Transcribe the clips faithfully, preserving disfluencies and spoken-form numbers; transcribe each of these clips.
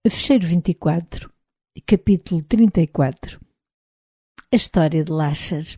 Fecheiro vinte e quatro, capítulo trinta e quatro. A história de Láchar.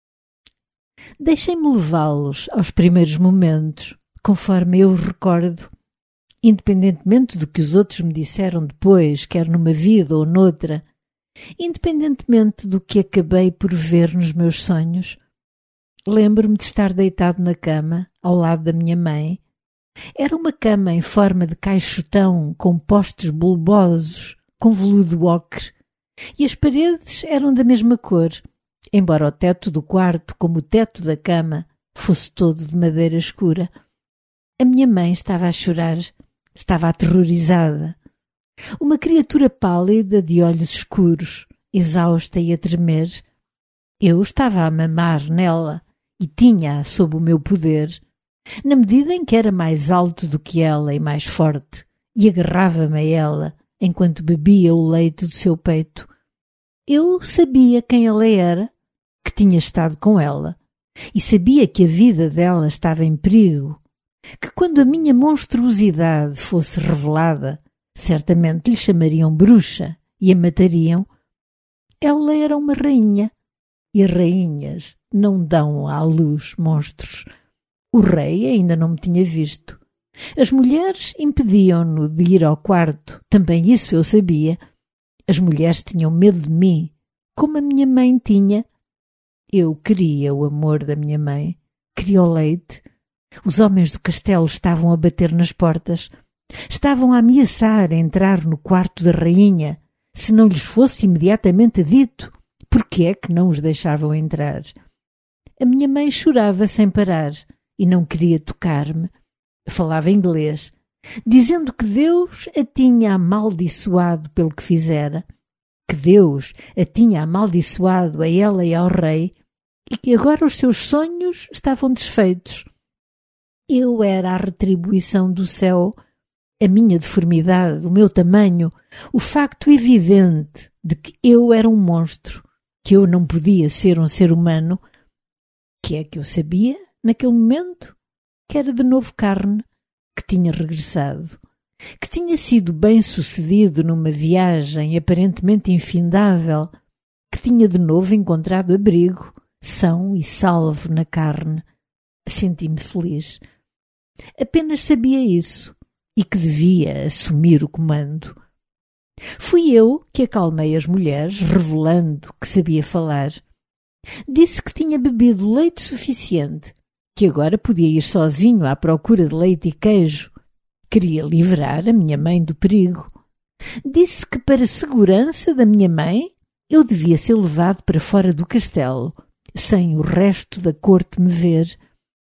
Deixem-me levá-los aos primeiros momentos, conforme eu os recordo, independentemente do que os outros me disseram depois, quer numa vida ou noutra, independentemente do que acabei por ver nos meus sonhos. Lembro-me de estar deitado na cama, ao lado da minha mãe. Era uma cama em forma de caixotão, com postes bulbosos, com veludo ocre, e as paredes eram da mesma cor, embora o teto do quarto, como o teto da cama, fosse todo de madeira escura. A minha mãe estava a chorar, estava aterrorizada. Uma criatura pálida, de olhos escuros, exausta e a tremer. Eu estava a mamar nela e tinha-a sob o meu poder, na medida em que era mais alto do que ela e mais forte, e agarrava-me a ela enquanto bebia o leite do seu peito. Eu sabia quem ela era, que tinha estado com ela, e sabia que a vida dela estava em perigo, que quando a minha monstruosidade fosse revelada, certamente lhe chamariam bruxa e a matariam. Ela era uma rainha, e as rainhas não dão à luz monstros. O rei ainda não me tinha visto. As mulheres impediam-no de ir ao quarto, também isso eu sabia. As mulheres tinham medo de mim, como a minha mãe tinha. Eu queria o amor da minha mãe, queria o leite. Os homens do castelo estavam a bater nas portas, estavam a ameaçar entrar no quarto da rainha, se não lhes fosse imediatamente dito porque é que não os deixavam entrar. A minha mãe chorava sem parar e não queria tocar-me. Falava inglês, dizendo que Deus a tinha amaldiçoado pelo que fizera, que Deus a tinha amaldiçoado a ela e ao rei, e que agora os seus sonhos estavam desfeitos. Eu era a retribuição do céu, a minha deformidade, o meu tamanho, o facto evidente de que eu era um monstro, que eu não podia ser um ser humano. Que é que eu sabia, naquele momento? Que era de novo carne, que tinha regressado, que tinha sido bem-sucedido numa viagem aparentemente infindável, que tinha de novo encontrado abrigo, são e salvo na carne. Senti-me feliz. Apenas sabia isso e que devia assumir o comando. Fui eu que acalmei as mulheres, revelando que sabia falar. Disse que tinha bebido leite suficiente, que agora podia ir sozinho à procura de leite e queijo. Queria livrar a minha mãe do perigo. Disse que, para a segurança da minha mãe, eu devia ser levado para fora do castelo, sem o resto da corte me ver.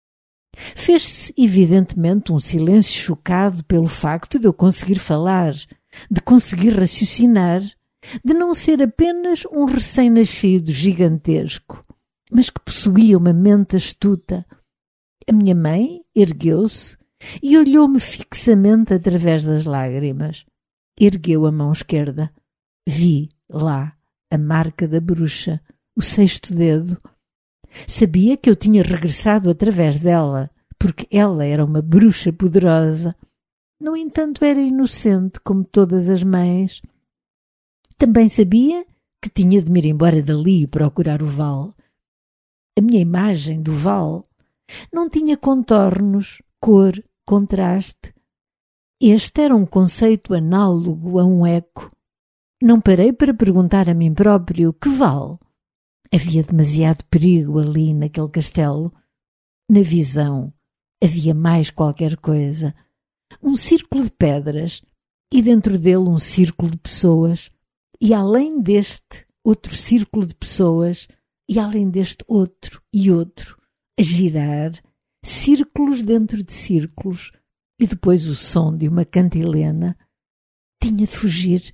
Fez-se, evidentemente, um silêncio chocado pelo facto de eu conseguir falar, de conseguir raciocinar, de não ser apenas um recém-nascido gigantesco, mas que possuía uma mente astuta. A minha mãe ergueu-se e olhou-me fixamente através das lágrimas. Ergueu a mão esquerda. Vi lá a marca da bruxa, o sexto dedo. Sabia que eu tinha regressado através dela, porque ela era uma bruxa poderosa. No entanto, era inocente, como todas as mães. Também sabia que tinha de me ir embora dali e procurar o Val. A minha imagem do Val não tinha contornos, cor, contraste. Este era um conceito análogo a um eco. Não parei para perguntar a mim próprio que Val. Havia demasiado perigo ali naquele castelo. Na visão havia mais qualquer coisa. Um círculo de pedras e dentro dele um círculo de pessoas. E além deste, outro círculo de pessoas, e além deste, outro e outro, a girar, círculos dentro de círculos, e depois o som de uma cantilena. Tinha de fugir.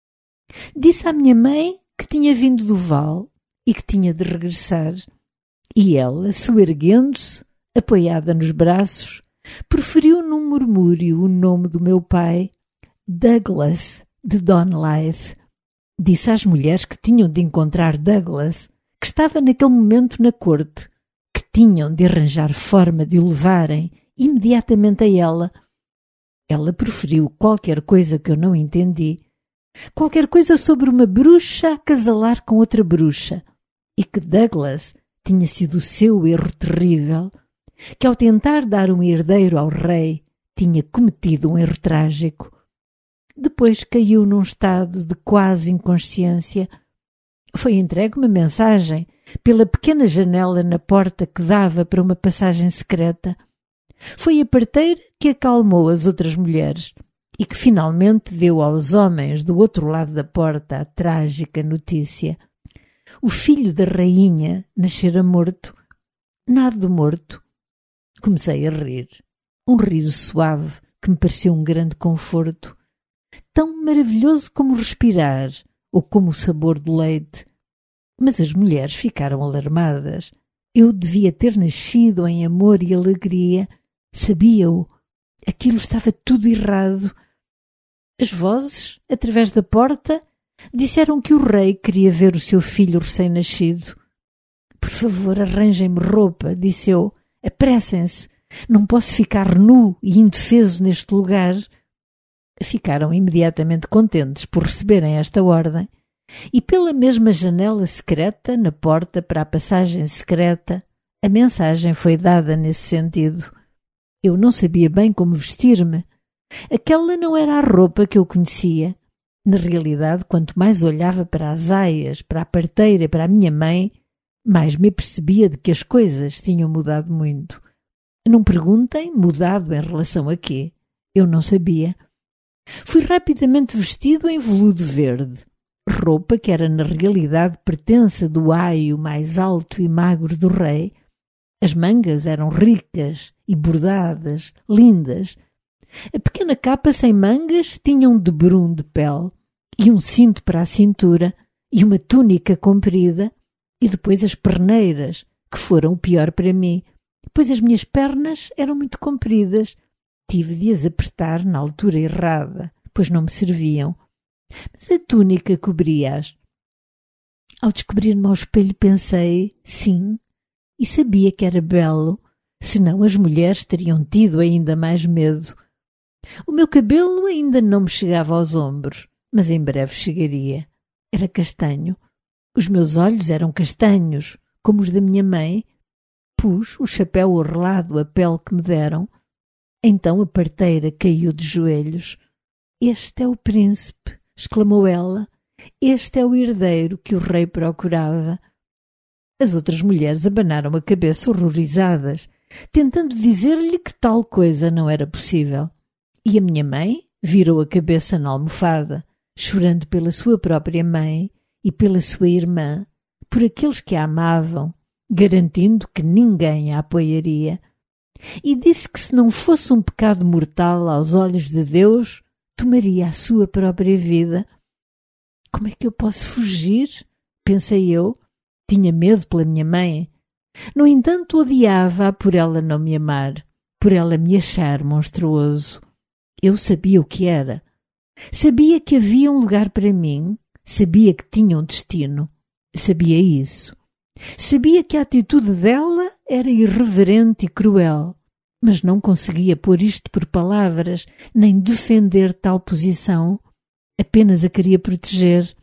Disse à minha mãe que tinha vindo do Val e que tinha de regressar. E ela, soerguendo-se, apoiada nos braços, proferiu num murmúrio o nome do meu pai, Douglas, de Donlythe. Disse às mulheres que tinham de encontrar Douglas, que estava naquele momento na corte, que tinham de arranjar forma de o levarem imediatamente a ela. Ela proferiu qualquer coisa que eu não entendi, Qualquer coisa sobre uma bruxa a casalar com outra bruxa. E que Douglas tinha sido o seu erro terrível, que ao tentar dar um herdeiro ao rei, tinha cometido um erro trágico. Depois caiu num estado de quase inconsciência. Foi entregue uma mensagem pela pequena janela na porta que dava para uma passagem secreta. Foi a parteira que acalmou as outras mulheres e que finalmente deu aos homens do outro lado da porta a trágica notícia. O filho da rainha nascera morto. Nado morto. Comecei a rir. Um riso suave que me pareceu um grande conforto. Tão maravilhoso como respirar ou como o sabor do leite. Mas as mulheres ficaram alarmadas. Eu devia ter nascido em amor e alegria. Sabia-o. Aquilo estava tudo errado. As vozes, através da porta, disseram que o rei queria ver o seu filho recém-nascido. Por favor, arranjem-me roupa, disse eu. Apressem-se. Não posso ficar nu e indefeso neste lugar. Ficaram imediatamente contentes por receberem esta ordem. E pela mesma janela secreta, na porta para a passagem secreta, a mensagem foi dada nesse sentido. Eu não sabia bem como vestir-me. Aquela não era a roupa que eu conhecia. Na realidade, quanto mais olhava para as aias, para a parteira e para a minha mãe, mais me apercebia de que as coisas tinham mudado muito. Não perguntem mudado em relação a quê. Eu não sabia. Fui rapidamente vestido em veludo verde, roupa que era na realidade pertença do aio mais alto e magro do rei. As mangas eram ricas e bordadas, lindas. A pequena capa sem mangas tinha um debrum de pele e um cinto para a cintura e uma túnica comprida e depois as perneiras, que foram o pior para mim, pois as minhas pernas eram muito compridas. Tive de as apertar na altura errada, pois não me serviam. Mas a túnica cobria-as. Ao descobrir-me ao espelho pensei, sim, e sabia que era belo, senão as mulheres teriam tido ainda mais medo. O meu cabelo ainda não me chegava aos ombros, mas em breve chegaria. Era castanho. Os meus olhos eram castanhos, como os da minha mãe. Pus o chapéu orlado à pele que me deram. Então a parteira caiu de joelhos. Este é o príncipe, exclamou ela. Este é o herdeiro que o rei procurava. As outras mulheres abanaram a cabeça horrorizadas, tentando dizer-lhe que tal coisa não era possível. E a minha mãe virou a cabeça na almofada, chorando pela sua própria mãe e pela sua irmã, por aqueles que a amavam, garantindo que ninguém a apoiaria. E disse que se não fosse um pecado mortal aos olhos de Deus, tomaria a sua própria vida. Como é que eu posso fugir? Pensei eu. Tinha medo pela minha mãe. No entanto, odiava-a por ela não me amar, por ela me achar monstruoso. Eu sabia o que era. Sabia que havia um lugar para mim, sabia que tinha um destino. Sabia isso. Sabia que a atitude dela era irreverente e cruel, mas não conseguia pôr isto por palavras, nem defender tal posição. Apenas a queria proteger.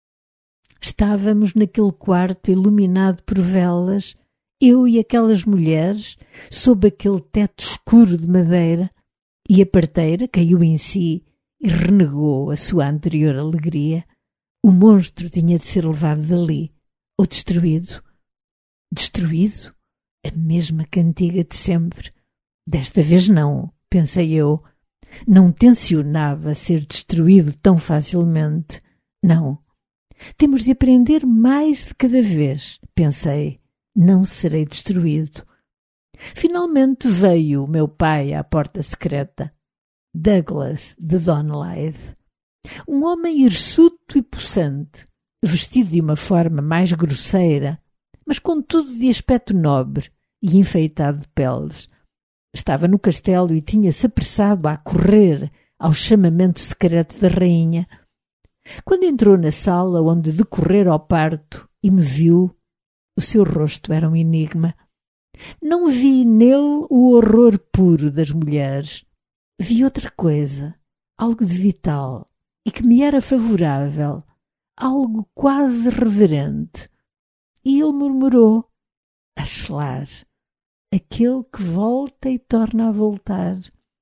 Estávamos naquele quarto iluminado por velas, eu e aquelas mulheres, sob aquele teto escuro de madeira, e a parteira caiu em si e renegou a sua anterior alegria. O monstro tinha de ser levado dali, ou destruído. Destruído? A mesma cantiga de sempre. Desta vez não, pensei eu. Não tencionava ser destruído tão facilmente. Não. Temos de aprender mais de cada vez, pensei. Não serei destruído. Finalmente veio o meu pai à porta secreta. Douglas de Donelythe. Um homem hirsuto e possante, vestido de uma forma mais grosseira, mas contudo de aspecto nobre e enfeitado de peles. Estava no castelo e tinha-se apressado a correr ao chamamento secreto da rainha. Quando entrou na sala onde decorrera ao parto e me viu, o seu rosto era um enigma. Não vi nele o horror puro das mulheres. Vi outra coisa, algo de vital, e que me era favorável, algo quase reverente. E ele murmurou: Ashlar, aquele que volta e torna a voltar.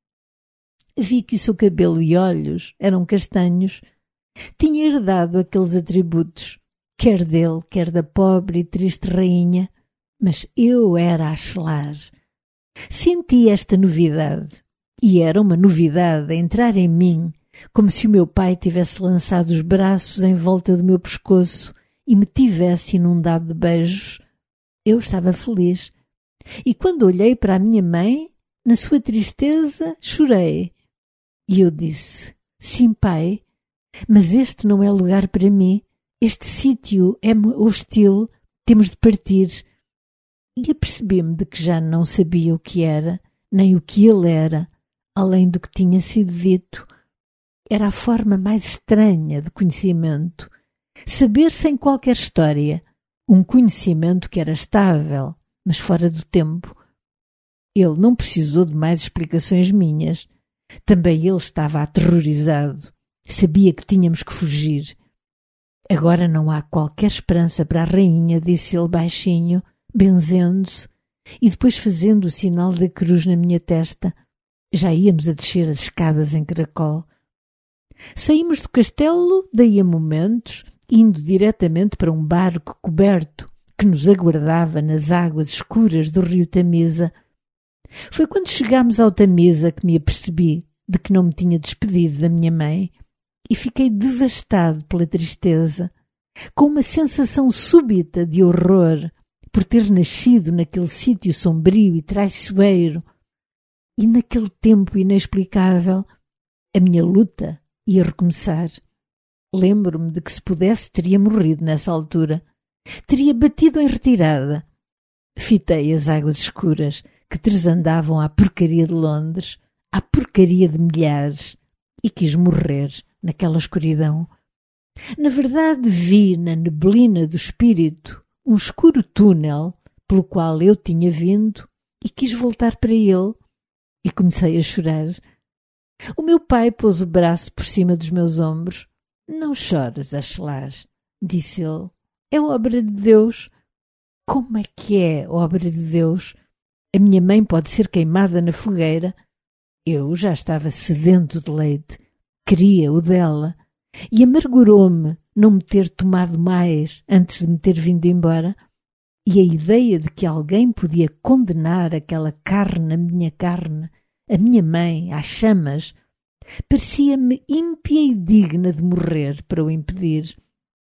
Vi que o seu cabelo e olhos eram castanhos. Tinha herdado aqueles atributos, quer dele, quer da pobre e triste rainha, mas eu era Ashlar. Senti esta novidade, e era uma novidade a entrar em mim, como se o meu pai tivesse lançado os braços em volta do meu pescoço e me tivesse inundado de beijos. Eu estava feliz. E quando olhei para a minha mãe, na sua tristeza, chorei. E eu disse: sim, pai, mas este não é lugar para mim. Este sítio é hostil. Temos de partir. E apercebi-me de que já não sabia o que era, nem o que ele era, além do que tinha sido dito. Era a forma mais estranha de conhecimento. Saber sem qualquer história. Um conhecimento que era estável, mas fora do tempo. Ele não precisou de mais explicações minhas. Também ele estava aterrorizado. Sabia que tínhamos que fugir. Agora não há qualquer esperança para a rainha, disse ele baixinho, benzendo-se, e depois fazendo o sinal da cruz na minha testa. Já íamos a descer as escadas em caracol. Saímos do castelo daí a momentos, indo diretamente para um barco coberto que nos aguardava nas águas escuras do rio Tamisa. Foi quando chegámos ao Tamisa que me apercebi de que não me tinha despedido da minha mãe e fiquei devastado pela tristeza, com uma sensação súbita de horror por ter nascido naquele sítio sombrio e traiçoeiro. E naquele tempo inexplicável, a minha luta ia recomeçar. Lembro-me de que, se pudesse, teria morrido nessa altura. Teria batido em retirada. Fitei as águas escuras que tresandavam à porcaria de Londres, à porcaria de milhares, e quis morrer naquela escuridão. Na verdade, vi na neblina do espírito um escuro túnel pelo qual eu tinha vindo e quis voltar para ele. E comecei a chorar. O meu pai pôs o braço por cima dos meus ombros. Não chores, Ashlar, disse ele. É obra de Deus. Como é que é obra de Deus? A minha mãe pode ser queimada na fogueira. Eu já estava sedento de leite. Queria o dela. E amargurou-me não me ter tomado mais antes de me ter vindo embora. E a ideia de que alguém podia condenar aquela carne, a minha carne, a minha mãe, às chamas, parecia-me ímpia e digna de morrer para o impedir.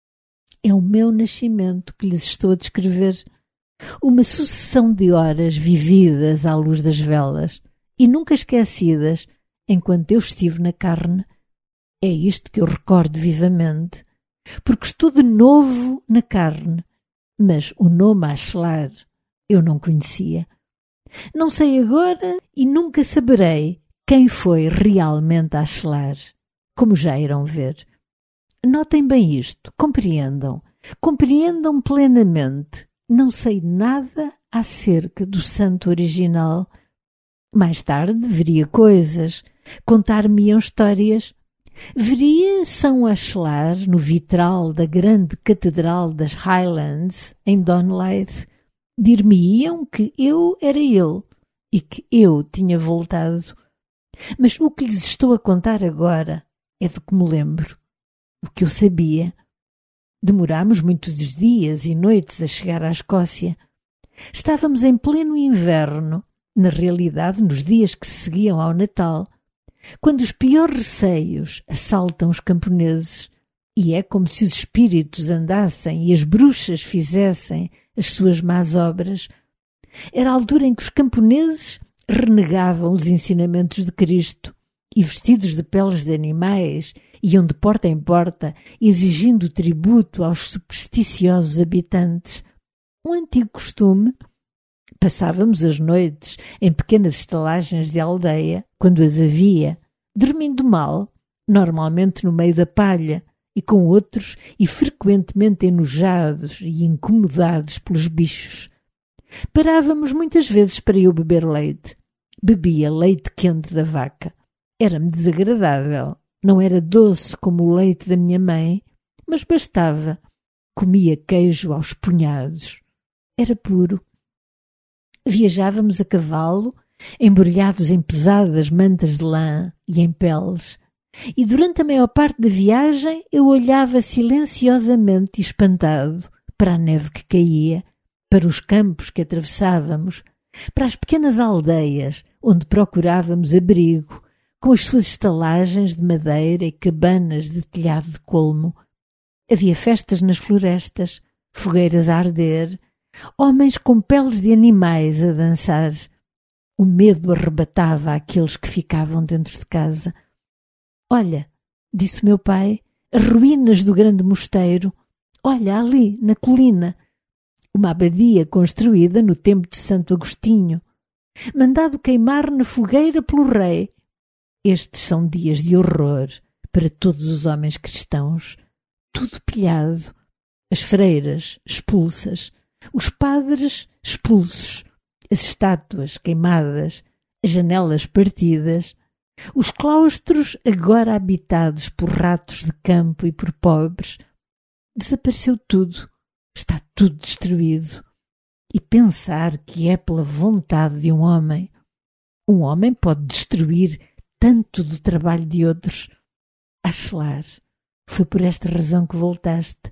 É o meu nascimento que lhes estou a descrever. Uma sucessão de horas vividas à luz das velas e nunca esquecidas enquanto eu estive na carne. É isto que eu recordo vivamente, porque estou de novo na carne. Mas o nome Ashlar eu não conhecia. Não sei agora e nunca saberei quem foi realmente Ashlar, como já irão ver. Notem bem isto, compreendam, compreendam plenamente. Não sei nada acerca do santo original. Mais tarde veria coisas, contar-me-iam histórias. Veria São Ashlar no vitral da grande catedral das Highlands, em Donleith. Dir-me-iam que eu era ele e que eu tinha voltado. Mas o que lhes estou a contar agora é do que me lembro, o que eu sabia. Demorámos muitos dias e noites a chegar à Escócia. Estávamos em pleno inverno, na realidade nos dias que se seguiam ao Natal, quando os piores receios assaltam os camponeses, e é como se os espíritos andassem e as bruxas fizessem as suas más obras. Era a altura em que os camponeses renegavam os ensinamentos de Cristo e, vestidos de peles de animais, iam de porta em porta exigindo tributo aos supersticiosos habitantes. Um antigo costume. Passávamos as noites em pequenas estalagens de aldeia, quando as havia, dormindo mal, normalmente no meio da palha, e com outros e frequentemente enojados e incomodados pelos bichos. Parávamos muitas vezes para eu beber leite. Bebia leite quente da vaca. Era-me desagradável, Não era doce como o leite da minha mãe, mas bastava. Comia queijo aos punhados. Era puro. Viajávamos a cavalo, embrulhados em pesadas mantas de lã e em peles, e durante a maior parte da viagem eu olhava silenciosamente e espantado para a neve que caía, para os campos que atravessávamos, para as pequenas aldeias onde procurávamos abrigo, com as suas estalagens de madeira e cabanas de telhado de colmo. Havia festas nas florestas, fogueiras a arder, homens com peles de animais a dançar. O medo arrebatava aqueles que ficavam dentro de casa. Olha, disse meu pai, as ruínas do grande mosteiro. Olha, ali, na colina. Uma abadia construída no tempo de Santo Agostinho, mandado queimar na fogueira pelo rei. Estes são dias de horror para todos os homens cristãos. Tudo pilhado. As freiras expulsas, os padres expulsos, as estátuas queimadas, as janelas partidas, os claustros agora habitados por ratos de campo e por pobres. Desapareceu tudo. Está tudo destruído. E pensar que é pela vontade de um homem. Um homem pode destruir tanto do trabalho de outros. Achelar, foi por esta razão que voltaste.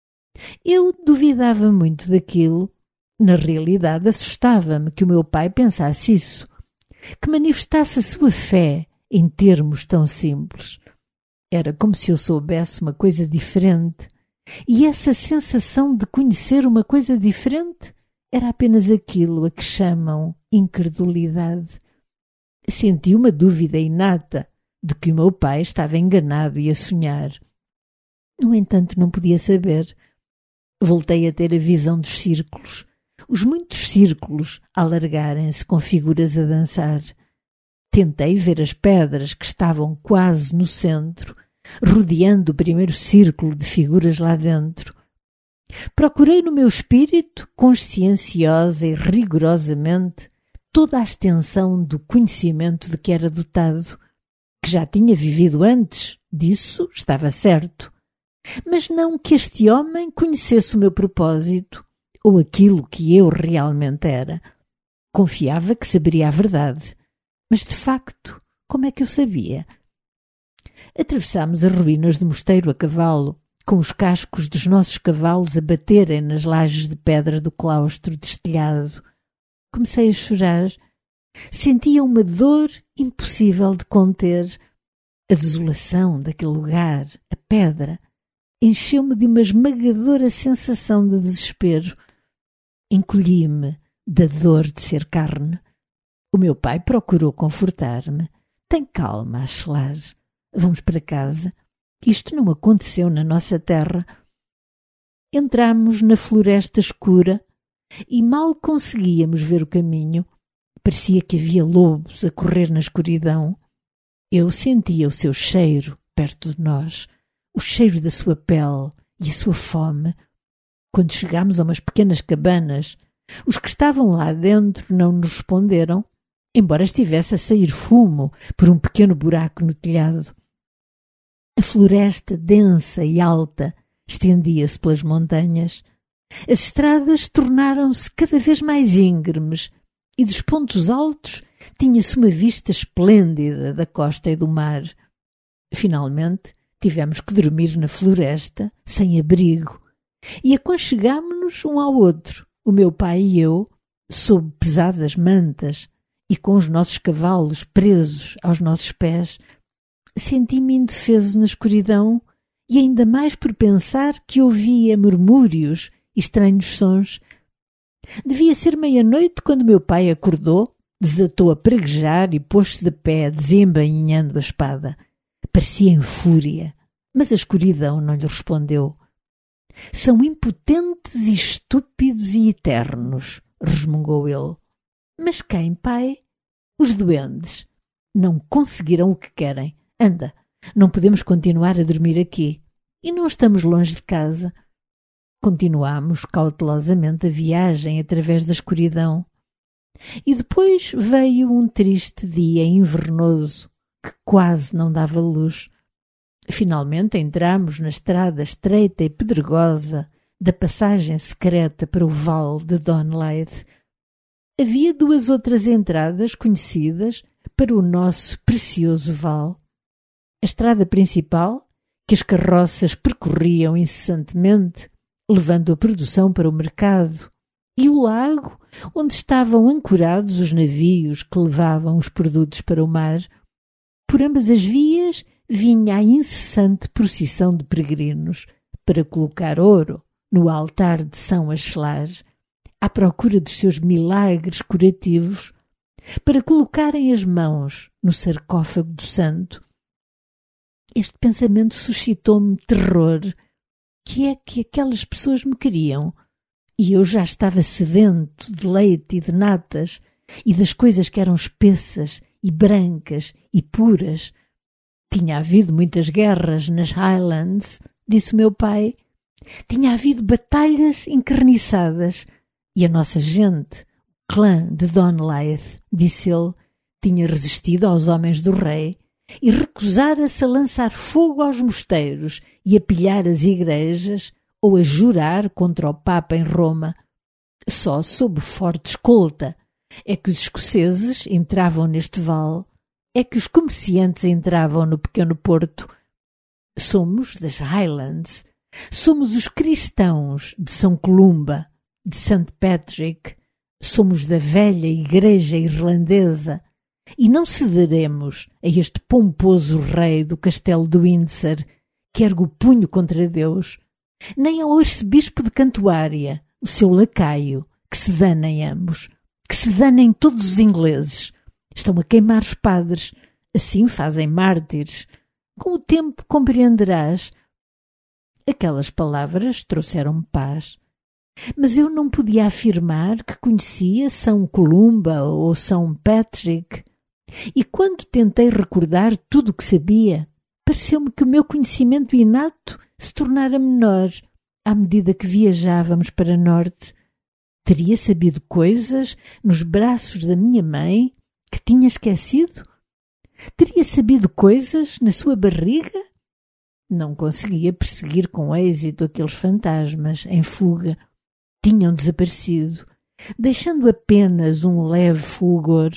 Eu duvidava muito daquilo. Na realidade, assustava-me que o meu pai pensasse isso, que manifestasse a sua fé em termos tão simples. Era como se eu soubesse uma coisa diferente. E essa sensação de conhecer uma coisa diferente era apenas aquilo a que chamam incredulidade. Senti uma dúvida inata de que o meu pai estava enganado e a sonhar. No entanto, não podia saber. Voltei a ter a visão dos círculos, os muitos círculos a alargarem-se com figuras a dançar. Tentei ver as pedras que estavam quase no centro, rodeando o primeiro círculo de figuras lá dentro. Procurei no meu espírito, conscienciosa e rigorosamente, toda a extensão do conhecimento de que era dotado, que já tinha vivido antes, disso estava certo. Mas não que este homem conhecesse o meu propósito, ou aquilo que eu realmente era. Confiava que saberia a verdade, mas de facto, como é que eu sabia? Atravessámos as ruínas do mosteiro a cavalo, com os cascos dos nossos cavalos a baterem nas lajes de pedra do claustro destelhado. Comecei a chorar. Sentia uma dor impossível de conter. A desolação daquele lugar, a pedra, encheu-me de uma esmagadora sensação de desespero. Encolhi-me da dor de ser carne. O meu pai procurou confortar-me. Tem calma, Achelar. Vamos para casa. Isto não aconteceu na nossa terra. Entramos na floresta escura e mal conseguíamos ver o caminho. Parecia que havia lobos a correr na escuridão. Eu sentia o seu cheiro perto de nós, o cheiro da sua pele e a sua fome. Quando chegámos a umas pequenas cabanas, os que estavam lá dentro não nos responderam, embora estivesse a sair fumo por um pequeno buraco no telhado. A floresta densa e alta estendia-se pelas montanhas. As estradas tornaram-se cada vez mais íngremes e dos pontos altos tinha-se uma vista esplêndida da costa e do mar. Finalmente, tivemos que dormir na floresta, sem abrigo, e aconchegámo-nos um ao outro, o meu pai e eu, sob pesadas mantas e com os nossos cavalos presos aos nossos pés. Senti-me indefeso na escuridão e ainda mais por pensar que ouvia murmúrios e estranhos sons. Devia ser meia-noite quando meu pai acordou, desatou a praguejar e pôs-se de pé, desembainhando a espada. Parecia em fúria, mas a escuridão não lhe respondeu. São impotentes e estúpidos e eternos, resmungou ele. Mas quem, pai? Os duendes. Não conseguiram o que querem. Anda, não podemos continuar a dormir aqui. E não estamos longe de casa. Continuámos cautelosamente a viagem através da escuridão. E depois veio um triste dia invernoso que quase não dava luz. Finalmente entramos na estrada estreita e pedregosa da passagem secreta para o vale de Donleith. Havia duas outras entradas conhecidas para o nosso precioso vale. A estrada principal, que as carroças percorriam incessantemente, levando a produção para o mercado, e o lago, onde estavam ancorados os navios que levavam os produtos para o mar. Por ambas as vias vinha a incessante procissão de peregrinos para colocar ouro no altar de São Axelar, à procura dos seus milagres curativos, para colocarem as mãos no sarcófago do santo. Este pensamento suscitou-me terror. Que é que aquelas pessoas me queriam? E eu já estava sedento de leite e de natas e das coisas que eram espessas e brancas e puras. Tinha havido muitas guerras nas Highlands, disse o meu pai. Tinha havido batalhas encarniçadas e a nossa gente, o clã de Donleith, disse ele, tinha resistido aos homens do rei e recusara-se a lançar fogo aos mosteiros e a pilhar as igrejas ou a jurar contra o Papa em Roma. Só sob forte escolta é que os escoceses entravam neste vale, é que os comerciantes entravam no pequeno porto. Somos das Highlands, somos os cristãos de São Columba, de Saint Patrick, somos da velha igreja irlandesa e não cederemos a este pomposo rei do castelo de Windsor que ergue o punho contra Deus, nem ao arcebispo de Cantuária, o seu lacaio, que se danem ambos, que se danem todos os ingleses. Estão a queimar os padres, assim fazem mártires. Com o tempo compreenderás. Aquelas palavras trouxeram-me paz. Mas eu não podia afirmar que conhecia São Columba ou São Patrick. E quando tentei recordar tudo o que sabia, pareceu-me que o meu conhecimento inato se tornara menor à medida que viajávamos para norte. Teria sabido coisas nos braços da minha mãe que tinha esquecido? Teria sabido coisas na sua barriga? Não conseguia perseguir com êxito aqueles fantasmas em fuga. Tinham desaparecido, deixando apenas um leve fulgor.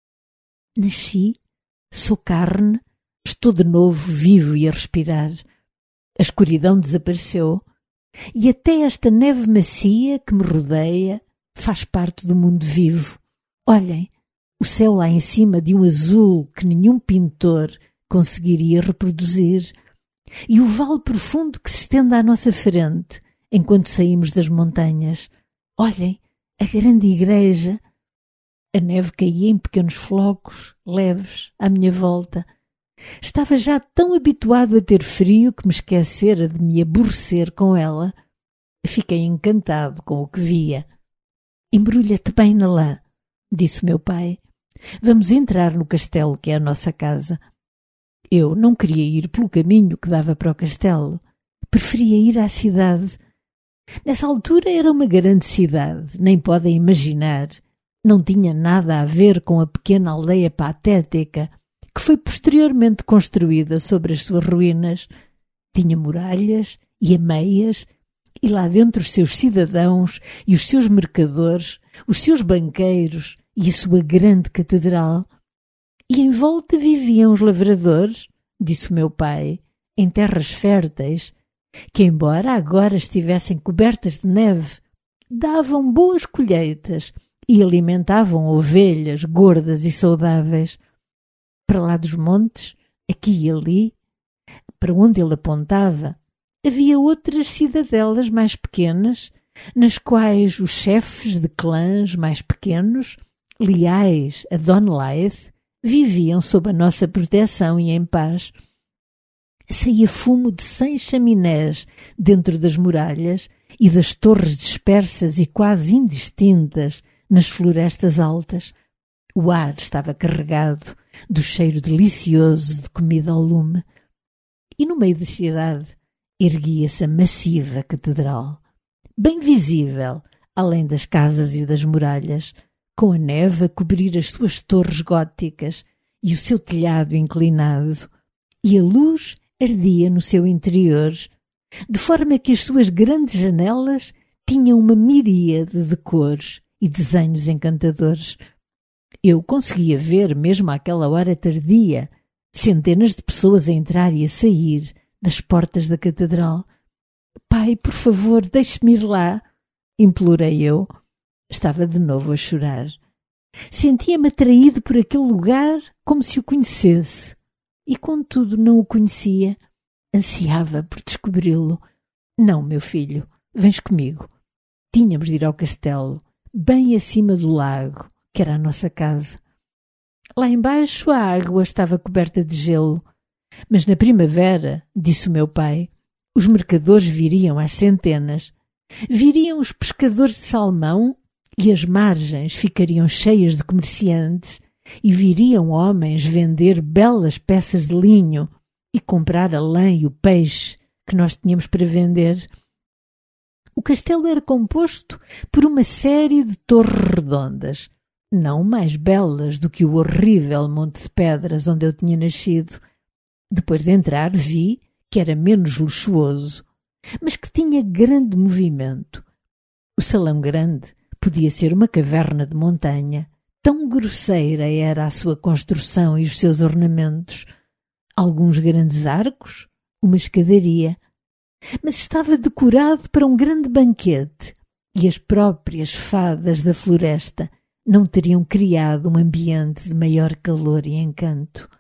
Nasci, sou carne, estou de novo vivo e a respirar. A escuridão desapareceu e até esta neve macia que me rodeia faz parte do mundo vivo. Olhem, o céu lá em cima de um azul que nenhum pintor conseguiria reproduzir e o vale profundo que se estende à nossa frente enquanto saímos das montanhas. Olhem, a grande igreja. A neve caía em pequenos flocos, leves, à minha volta. Estava já tão habituado a ter frio que me esquecera de me aborrecer com ela. Fiquei encantado com o que via. Embrulha-te bem na lã, disse o meu pai. Vamos entrar no castelo que é a nossa casa. Eu não queria ir pelo caminho que dava para o castelo. Preferia ir à cidade. Nessa altura era uma grande cidade, nem podem imaginar. Não tinha nada a ver com a pequena aldeia patética que foi posteriormente construída sobre as suas ruínas. Tinha muralhas e ameias, e lá dentro os seus cidadãos e os seus mercadores, os seus banqueiros e a sua grande catedral. E em volta viviam os lavradores, disse o meu pai, em terras férteis, que embora agora estivessem cobertas de neve, davam boas colheitas e alimentavam ovelhas gordas e saudáveis. Para lá dos montes, aqui e ali, para onde ele apontava, havia outras cidadelas mais pequenas, nas quais os chefes de clãs mais pequenos, leais a Donleith, viviam sob a nossa proteção e em paz. Saía fumo de cem chaminés dentro das muralhas e das torres dispersas e quase indistintas nas florestas altas. O ar estava carregado do cheiro delicioso de comida ao lume. E no meio da cidade erguia-se a massiva catedral, bem visível, além das casas e das muralhas, com a neve a cobrir as suas torres góticas e o seu telhado inclinado, e a luz ardia no seu interior, de forma que as suas grandes janelas tinham uma miríade de cores e desenhos encantadores. Eu conseguia ver, mesmo àquela hora tardia, centenas de pessoas a entrar e a sair das portas da catedral. «Pai, por favor, deixe-me ir lá», implorei eu. Estava de novo a chorar. Sentia-me atraído por aquele lugar como se o conhecesse. E, contudo, não o conhecia. Ansiava por descobri-lo. «Não, meu filho, vens comigo». Tínhamos de ir ao castelo, bem acima do lago, que era a nossa casa. Lá embaixo a água estava coberta de gelo. Mas na primavera, disse o meu pai, os mercadores viriam às centenas. Viriam os pescadores de salmão e as margens ficariam cheias de comerciantes e viriam homens vender belas peças de linho e comprar a lã e o peixe que nós tínhamos para vender. O castelo era composto por uma série de torres redondas, não mais belas do que o horrível monte de pedras onde eu tinha nascido. Depois de entrar, vi que era menos luxuoso, mas que tinha grande movimento. O salão grande podia ser uma caverna de montanha, tão grosseira era a sua construção e os seus ornamentos. Alguns grandes arcos, uma escadaria, mas estava decorado para um grande banquete, e as próprias fadas da floresta não teriam criado um ambiente de maior calor e encanto.